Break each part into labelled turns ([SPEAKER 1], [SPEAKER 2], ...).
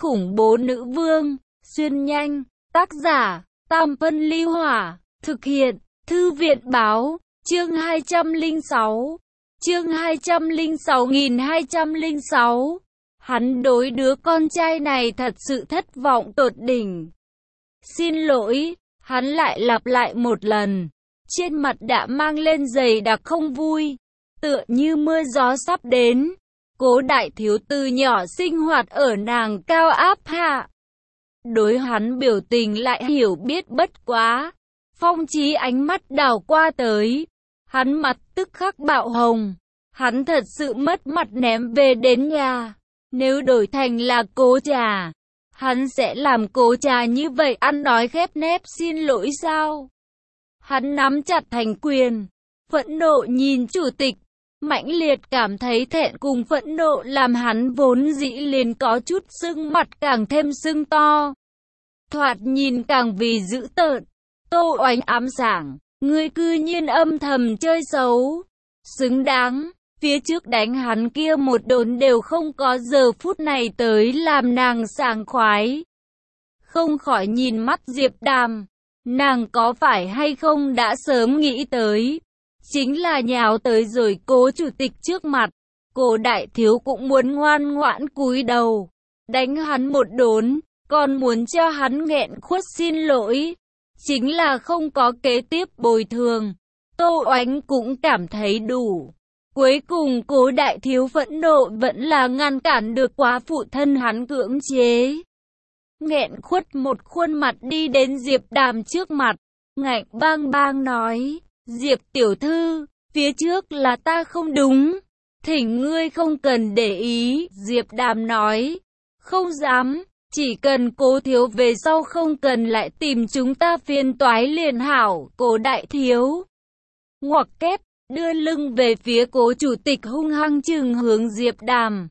[SPEAKER 1] khủng bố nữ vương, xuyên nhanh, tác giả, Tam Phân Ly Hỏa, thực hiện, Thư viện Báo, chương 206, chương 206.206, hắn đối đứa con trai này thật sự thất vọng tột đỉnh. Xin lỗi, hắn lại lặp lại một lần, trên mặt đã mang lên dày đặc không vui, tựa như mưa gió sắp đến. Cố đại thiếu từ nhỏ sinh hoạt ở nàng cao áp hạ. Đối hắn biểu tình lại hiểu biết bất quá. Phong Chí ánh mắt đảo qua tới. Hắn mặt tức khắc bạo hồng. Hắn thật sự mất mặt ném về đến nhà. Nếu đổi thành là Cố Trà, hắn sẽ làm Cố Trà như vậy ăn nói khép nép xin lỗi sao? Hắn nắm chặt thành quyền, phẫn nộ nhìn chủ tịch. Mãnh liệt cảm thấy thẹn cùng phẫn nộ làm hắn vốn dĩ liền có chút sưng mặt càng thêm sưng to. Thoạt nhìn càng vì dữ tợn. Tô Oánh ám sảng, ngươi cư nhiên âm thầm chơi xấu. Xứng đáng, phía trước đánh hắn kia một đốn đều không có giờ phút này tới làm nàng sảng khoái. Không khỏi nhìn mắt Diệp Đàm, nàng có phải hay không đã sớm nghĩ tới. Chính là nhào tới rồi Cố chủ tịch trước mặt, Cố đại thiếu cũng muốn ngoan ngoãn cúi đầu, đánh hắn một đốn, còn muốn cho hắn nghẹn khuất xin lỗi, chính là không có kế tiếp bồi thường. Tô Oánh cũng cảm thấy đủ. Cuối cùng Cố đại thiếu phẫn nộ vẫn là ngăn cản được quá phụ thân hắn cưỡng chế. Nghẹn khuất một khuôn mặt đi đến Diệp Đàm trước mặt, ngạnh bang bang nói. Diệp tiểu thư, phía trước là ta không đúng, thỉnh ngươi không cần để ý. Diệp Đàm nói, không dám, chỉ cần Cố thiếu về sau không cần lại tìm chúng ta phiền toái liền hảo. Cố đại thiếu ngoặc kép, đưa lưng về phía Cố chủ tịch hung hăng trừng hướng Diệp Đàm.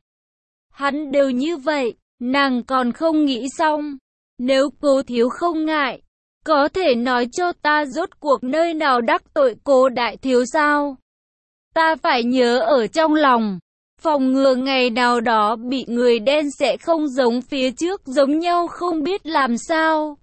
[SPEAKER 1] Hắn đều như vậy, nàng còn không nghĩ xong, nếu Cố thiếu không ngại, có thể nói cho ta rốt cuộc nơi nào đắc tội Cố đại thiếu sao? Ta phải nhớ ở trong lòng, phòng ngừa ngày nào đó bị người đen sẽ không giống phía trước giống nhau không biết làm sao.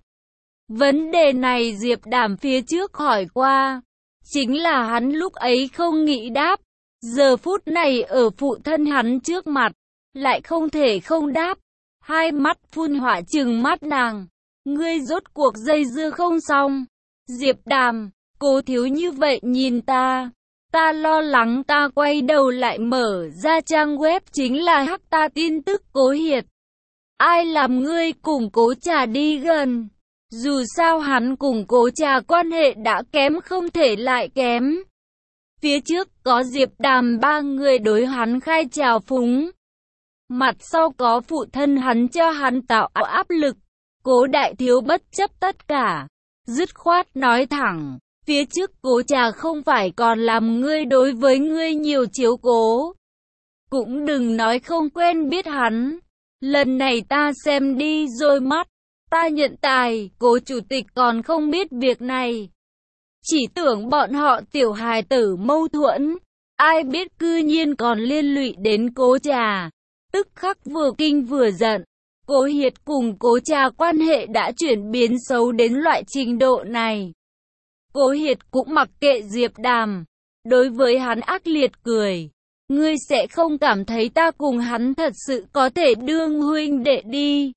[SPEAKER 1] Vấn đề này Diệp Đàm phía trước hỏi qua, chính là hắn lúc ấy không nghĩ đáp. Giờ phút này ở phụ thân hắn trước mặt, lại không thể không đáp. Hai mắt phun hỏa trừng mắt nàng. Ngươi rốt cuộc dây dưa không xong. Diệp Đàm, Cố thiếu như vậy nhìn ta. Ta lo lắng. Ta quay đầu lại mở ra trang web chính là hắc ta tin tức Cố Hiệt. Ai làm ngươi cùng Cố Trà đi gần? Dù sao hắn cùng Cố Trà quan hệ đã kém không thể lại kém. Phía trước có Diệp Đàm ba người đối hắn khai trào phúng. Mặt sau có phụ thân hắn cho hắn tạo áp lực. Cố đại thiếu bất chấp tất cả, dứt khoát nói thẳng, phía trước Cố Trà không phải còn làm ngươi đối với ngươi nhiều chiếu cố. Cũng đừng nói không quen biết hắn, lần này ta xem đi rồi mắt, ta nhận tài. Cố chủ tịch còn không biết việc này, chỉ tưởng bọn họ tiểu hài tử mâu thuẫn, ai biết cư nhiên còn liên lụy đến Cố Trà, tức khắc vừa kinh vừa giận. Cố Hiệt cùng Cố Trà quan hệ đã chuyển biến xấu đến loại trình độ này. Cố Hiệt cũng mặc kệ Diệp Đàm, đối với hắn ác liệt cười. Ngươi sẽ không cảm thấy ta cùng hắn thật sự có thể đương huynh đệ đi.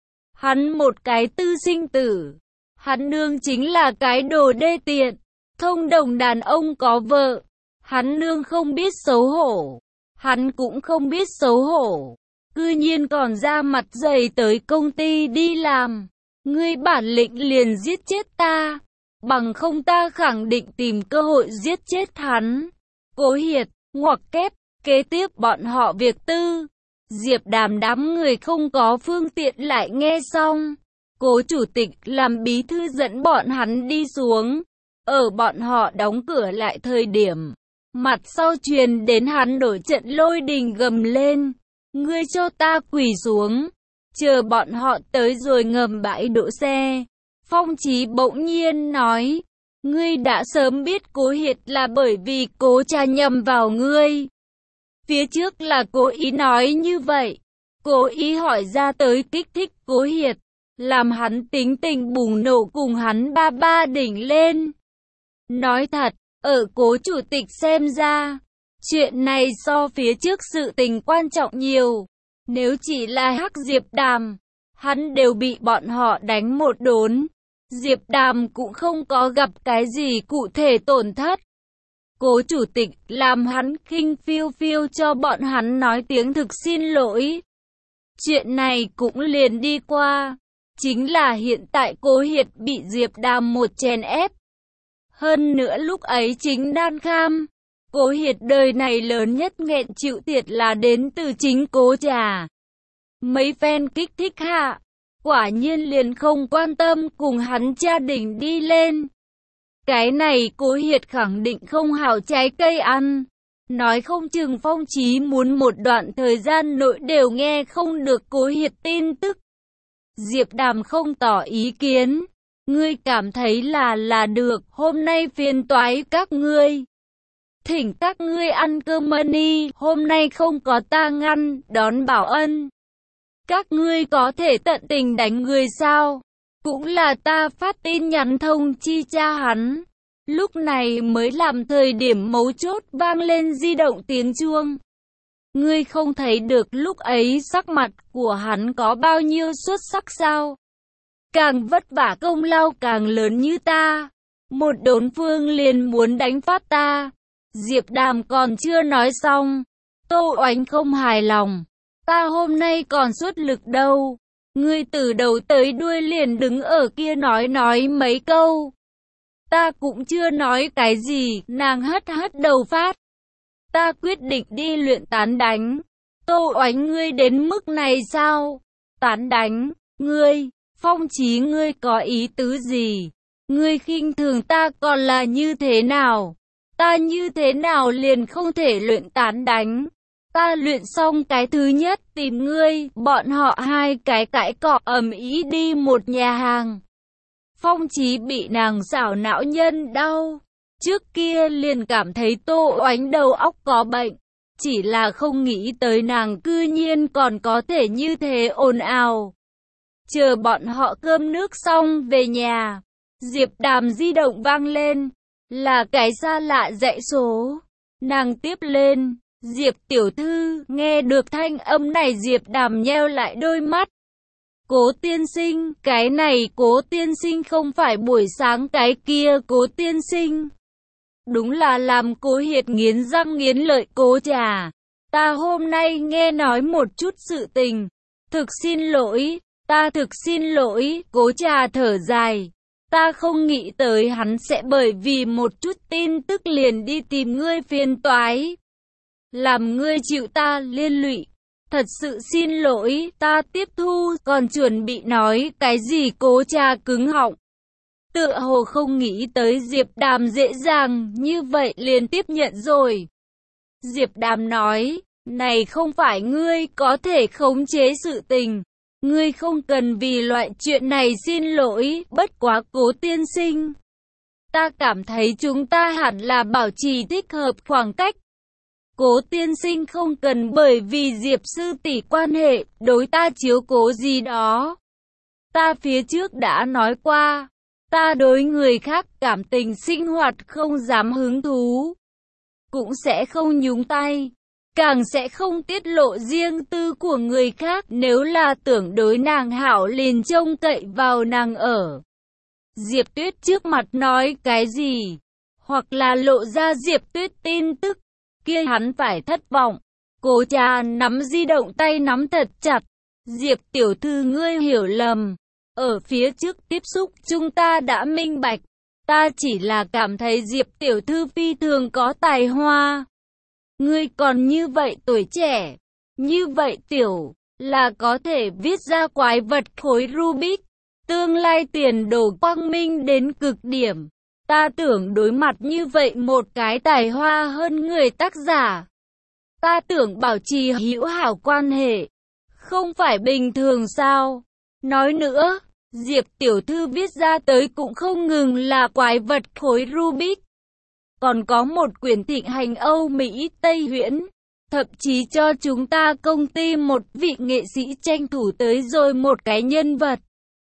[SPEAKER 1] Hắn một cái tư sinh tử, hắn nương chính là cái đồ đê tiện, thông đồng đàn ông có vợ. Hắn nương không biết xấu hổ, hắn cũng không biết xấu hổ. Cư nhiên còn ra mặt dày tới công ty đi làm. Ngươi bản lĩnh liền giết chết ta, bằng không ta khẳng định tìm cơ hội giết chết hắn. Cố Hiệt, ngoặc kép, kế tiếp bọn họ việc tư. Diệp Đàm đám người không có phương tiện lại nghe xong. Cố chủ tịch làm bí thư dẫn bọn hắn đi xuống. Ở bọn họ đóng cửa lại thời điểm, mặt sau truyền đến hắn nổi trận lôi đình gầm lên. Ngươi cho ta quỳ xuống, chờ bọn họ tới rồi ngầm bãi đỗ xe. Phong Chí bỗng nhiên nói, ngươi đã sớm biết Cố Hiệt là bởi vì Cố Trà nhầm vào ngươi. Phía trước là cố ý nói như vậy. cố ý hỏi ra tới kích thích Cố Hiệt, làm hắn tính tình bùng nổ cùng hắn ba đỉnh lên. Nói thật, ở Cố chủ tịch xem ra, chuyện này so phía trước sự tình quan trọng nhiều. Nếu chỉ là Hắc Diệp Đàm, hắn đều bị bọn họ đánh một đốn. Diệp Đàm cũng không có gặp cái gì cụ thể tổn thất. Cố chủ tịch làm hắn khinh phiêu phiêu cho bọn hắn nói tiếng thực xin lỗi. Chuyện này cũng liền đi qua. Chính là hiện tại Cố Hiệt bị Diệp Đàm một chèn ép. Hơn nữa lúc ấy chính Đan Kham. Cố Hiệt đời này lớn nhất nghẹn chịu thiệt là đến từ chính Cố Trà. Mấy phen kích thích hạ, quả nhiên liền không quan tâm cùng hắn cha đỉnh đi lên. Cái này Cố Hiệt khẳng định không hảo trái cây ăn. Nói không chừng Phong Chí muốn một đoạn thời gian nội đều nghe không được Cố Hiệt tin tức. Diệp Đàm không tỏ ý kiến. Ngươi cảm thấy là được, hôm nay phiền toái các ngươi. Thỉnh các ngươi ăn cơm money, hôm nay không có ta ngăn, đón bảo ân. Các ngươi có thể tận tình đánh người sao? Cũng là ta phát tin nhắn thông chi cha hắn. Lúc này mới làm thời điểm mấu chốt vang lên di động tiếng chuông. Ngươi không thấy được lúc ấy sắc mặt của hắn có bao nhiêu xuất sắc sao? Càng vất vả công lao càng lớn như ta. Một đốn phương liền muốn đánh phát ta. Diệp Đàm còn chưa nói xong. Tô Oánh không hài lòng. Ta hôm nay còn xuất lực đâu. Ngươi từ đầu tới đuôi liền đứng ở kia nói mấy câu. Ta cũng chưa nói cái gì, nàng hất đầu phát. Ta quyết định đi luyện tán đánh. Tô Oánh ngươi đến mức này sao? Tán đánh, ngươi, Phong Chí ngươi có ý tứ gì? Ngươi khinh thường ta còn là như thế nào? Ta như thế nào liền không thể luyện tán đánh? Ta luyện xong cái thứ nhất tìm ngươi, bọn họ hai cái cãi cọ ầm ĩ đi một nhà hàng. Phong Chí bị nàng xảo não nhân đau. Trước kia liền cảm thấy Tô Oánh đầu óc có bệnh. Chỉ là không nghĩ tới nàng cư nhiên còn có thể như thế ồn ào. Chờ bọn họ cơm nước xong về nhà. Diệp Đàm di động vang lên. Là cái xa lạ dãy số. Nàng tiếp lên. Diệp tiểu thư, nghe được thanh âm này Diệp Đàm nheo lại đôi mắt. Cố tiên sinh, cái này Cố tiên sinh không phải buổi sáng cái kia Cố tiên sinh. Đúng là làm Cố Hiệt nghiến răng nghiến lợi. Cố Trà, ta hôm nay nghe nói một chút sự tình. Thực xin lỗi, ta thực xin lỗi. Cố Trà thở dài. Ta không nghĩ tới hắn sẽ bởi vì một chút tin tức liền đi tìm ngươi phiền toái. Làm ngươi chịu ta liên lụy. Thật sự xin lỗi, ta tiếp thu, còn chuẩn bị nói cái gì. Cố Trà cứng họng. Tựa hồ không nghĩ tới Diệp Đàm dễ dàng như vậy liền tiếp nhận rồi. Diệp Đàm nói, này không phải ngươi có thể khống chế sự tình. Ngươi không cần vì loại chuyện này xin lỗi, bất quá Cố tiên sinh. Ta cảm thấy chúng ta hẳn là bảo trì thích hợp khoảng cách. Cố tiên sinh không cần bởi vì Diệp sư tỷ quan hệ, đối ta chiếu cố gì đó. Ta phía trước đã nói qua, ta đối người khác cảm tình sinh hoạt không dám hứng thú. Cũng sẽ không nhúng tay, càng sẽ không tiết lộ riêng tư của người khác. Nếu là tưởng đối nàng hảo liền trông cậy vào nàng ở. Diệp Tuyết trước mặt nói cái gì, hoặc là lộ ra Diệp Tuyết tin tức, kia hắn phải thất vọng. Cố Trà nắm di động tay nắm thật chặt. Diệp tiểu thư ngươi hiểu lầm. Ở phía trước tiếp xúc chúng ta đã minh bạch. Ta chỉ là cảm thấy Diệp tiểu thư phi thường có tài hoa. Ngươi còn như vậy tuổi trẻ, như vậy tiểu, là có thể viết ra quái vật khối Rubik. Tương lai tiền đồ quang minh đến cực điểm. Ta tưởng đối mặt như vậy một cái tài hoa hơn người tác giả. Ta tưởng bảo trì hữu hảo quan hệ. Không phải bình thường sao? Nói nữa, Diệp tiểu thư viết ra tới cũng không ngừng là quái vật khối Rubik. Còn có một quyển thịnh hành Âu Mỹ Tây Huyễn. thậm chí cho chúng ta công ty một vị nghệ sĩ tranh thủ tới rồi một cái nhân vật.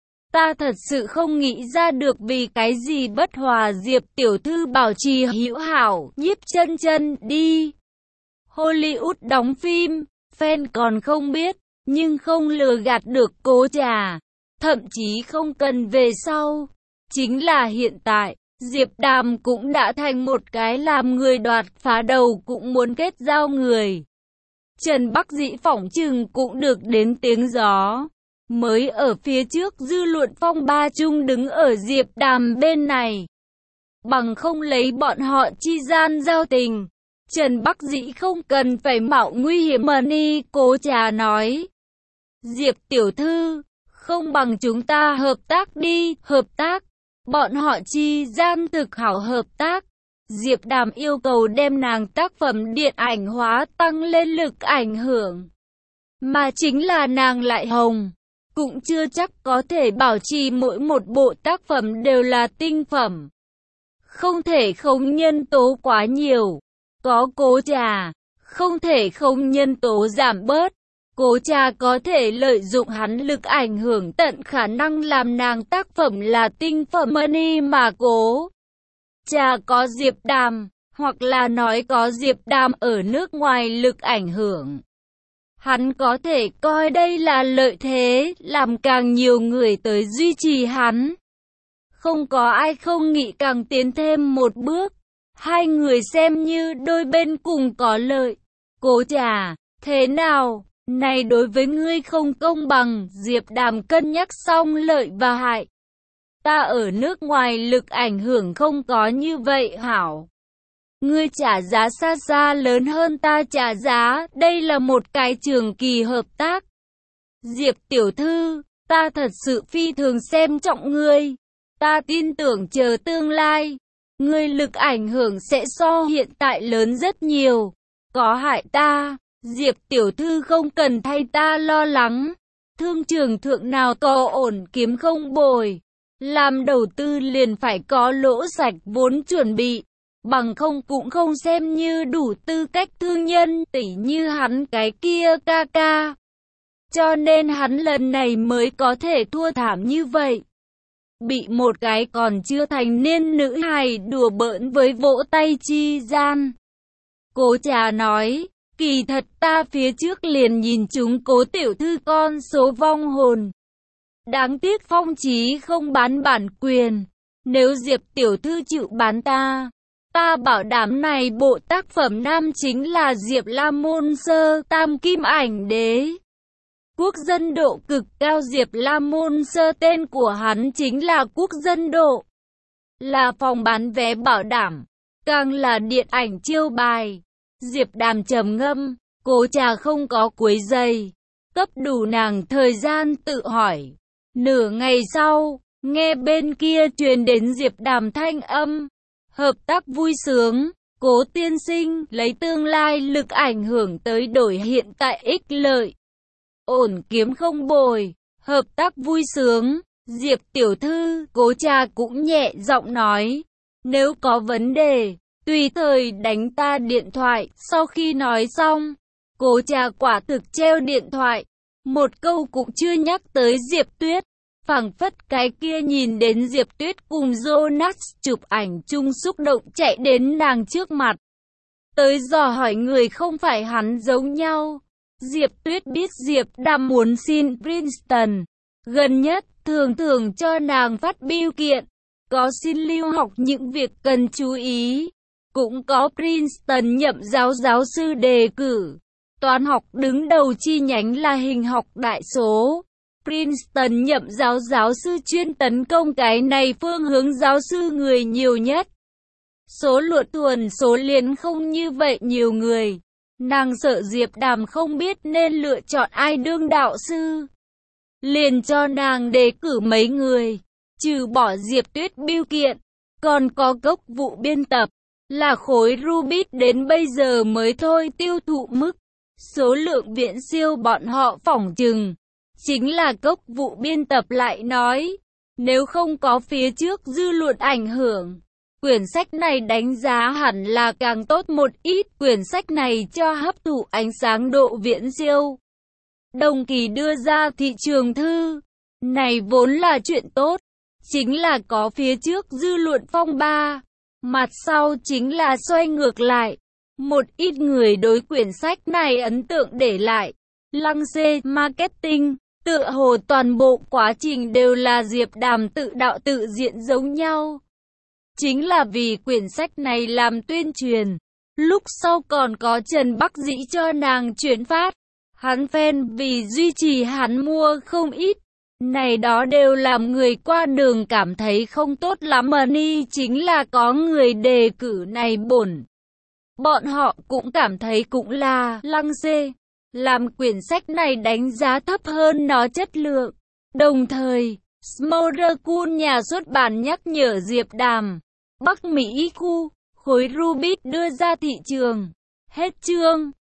[SPEAKER 1] Ta thật sự không nghĩ ra được vì cái gì Bất Hòa Diệp tiểu thư bảo trì hữu hảo, Nhiếp Chân Chân đi Hollywood đóng phim, fan còn không biết, nhưng không lừa gạt được Cố Trà, thậm chí không cần về sau. Chính là hiện tại, Diệp Đàm cũng đã thành một cái làm người đoạt phá đầu cũng muốn kết giao người. Trần Bắc Dĩ phỏng chừng cũng được đến tiếng gió. Mới ở phía trước dư luận phong ba chung đứng ở Diệp Đàm bên này. Bằng không lấy bọn họ chi gian giao tình, Trần Bắc Dĩ không cần phải mạo nguy hiểm mà đi. Cố Trà nói, Diệp tiểu thư, không bằng chúng ta hợp tác đi. Hợp tác, bọn họ chi gian thực hảo hợp tác. Diệp Đàm yêu cầu đem nàng tác phẩm điện ảnh hóa tăng lên lực ảnh hưởng. Mà chính là nàng lại hồng, cũng chưa chắc có thể bảo trì mỗi một bộ tác phẩm đều là tinh phẩm. Không thể không nhân tố quá nhiều. Có Cố Trà, không thể không nhân tố giảm bớt. Cố Trà có thể lợi dụng hắn lực ảnh hưởng tận khả năng làm nàng tác phẩm là tinh phẩm money mà Cố Trà có Diệp Đàm, hoặc là nói có Diệp Đàm ở nước ngoài lực ảnh hưởng. Hắn có thể coi đây là lợi thế, làm càng nhiều người tới duy trì hắn. Không có ai không nghĩ càng tiến thêm một bước. Hai người xem như đôi bên cùng có lợi. Cố Trà, thế nào? Này đối với ngươi không công bằng. Diệp Đàm cân nhắc xong lợi và hại. Ta ở nước ngoài lực ảnh hưởng không có như vậy hảo. Ngươi trả giá xa xa lớn hơn ta trả giá, đây là một cái trường kỳ hợp tác. Diệp tiểu thư, ta thật sự phi thường xem trọng ngươi. Ta tin tưởng chờ tương lai, ngươi lực ảnh hưởng sẽ so hiện tại lớn rất nhiều. Có hại ta, Diệp tiểu thư không cần thay ta lo lắng. Thương trường thượng nào có ổn kiếm không bồi. Làm đầu tư liền phải có lỗ sạch vốn chuẩn bị. Bằng không cũng không xem như đủ tư cách thương nhân, tỉ như hắn cái kia ca ca. Cho nên hắn lần này mới có thể thua thảm như vậy. Bị một cái còn chưa thành niên nữ hài đùa bỡn với vỗ tay chi gian. Cố Trà nói, kỳ thật ta phía trước liền nhìn chúng Cố tiểu thư con số vong hồn. Đáng tiếc Phong Chí không bán bản quyền. Nếu Diệp tiểu thư chịu bán ta bảo đảm này bộ tác phẩm nam chính là Diệp La Môn Sơ Tam Kim Ảnh Đế. Quốc dân độ cực cao. Diệp La Môn Sơ tên của hắn chính là quốc dân độ. Là phòng bán vé bảo đảm, càng là điện ảnh chiêu bài. Diệp Đàm trầm ngâm, Cố Trà không có quấy rầy, cấp đủ nàng thời gian tự hỏi. Nửa ngày sau, nghe bên kia truyền đến Diệp Đàm thanh âm. Hợp tác vui sướng, Cố tiên sinh lấy tương lai lực ảnh hưởng tới đổi hiện tại ích lợi. Ổn kiếm không bồi, hợp tác vui sướng. Diệp tiểu thư, Cố Trà cũng nhẹ giọng nói. Nếu có vấn đề, tùy thời đánh ta điện thoại. Sau khi nói xong, Cố Trà quả thực treo điện thoại. Một câu cũng chưa nhắc tới Diệp Tuyết. Phảng phất cái kia nhìn đến Diệp Tuyết cùng Jonas chụp ảnh chung xúc động chạy đến nàng trước mặt. Tới dò hỏi người không phải hắn giống nhau. Diệp Tuyết biết Diệp Đàm muốn xin Princeton. Gần nhất thường cho nàng phát bưu kiện. Có xin lưu học những việc cần chú ý. Cũng có Princeton nhậm giáo sư đề cử. Toán học đứng đầu chi nhánh là hình học đại số. Princeton nhậm giáo sư chuyên tấn công cái này phương hướng giáo sư người nhiều nhất. Số luận thuần số liền không như vậy nhiều người. Nàng sợ Diệp Đàm không biết nên lựa chọn ai đương đạo sư. Liền cho nàng đề cử mấy người. Trừ bỏ Diệp Tuyết bưu kiện, còn có Cốc vụ biên tập. Là khối Rubik đến bây giờ mới thôi tiêu thụ mức. Số lượng viễn siêu bọn họ phỏng chừng. Chính là Cốc vụ biên tập lại nói, nếu không có phía trước dư luận ảnh hưởng, Quyển sách này đánh giá hẳn là càng tốt một ít. Quyển sách này cho hấp thụ ánh sáng độ viễn siêu. Đồng kỳ đưa ra thị trường thư. Này vốn là chuyện tốt. Chính là có phía trước dư luận phong ba. Mặt sau chính là xoay ngược lại. Một ít người đối quyển sách này ấn tượng để lại. Lăng xê marketing. Tựa hồ toàn bộ quá trình đều là Diệp Đàm tự đạo tự diễn giống nhau. Chính là vì quyển sách này làm tuyên truyền. Lúc sau còn có Trần Bắc Dĩ cho nàng chuyển phát. Hắn fan vì duy trì hắn mua không ít. Này đó đều làm người qua đường cảm thấy không tốt lắm mà ni chính là có người đề cử này bổn. Bọn họ cũng cảm thấy cũng là lăng xê. Làm quyển sách này đánh giá thấp hơn nó chất lượng. Đồng thời, Smothercool nhà xuất bản nhắc nhở Diệp Đàm. Bắc Mỹ khu, khối Rubik đưa ra thị trường. Hết chương.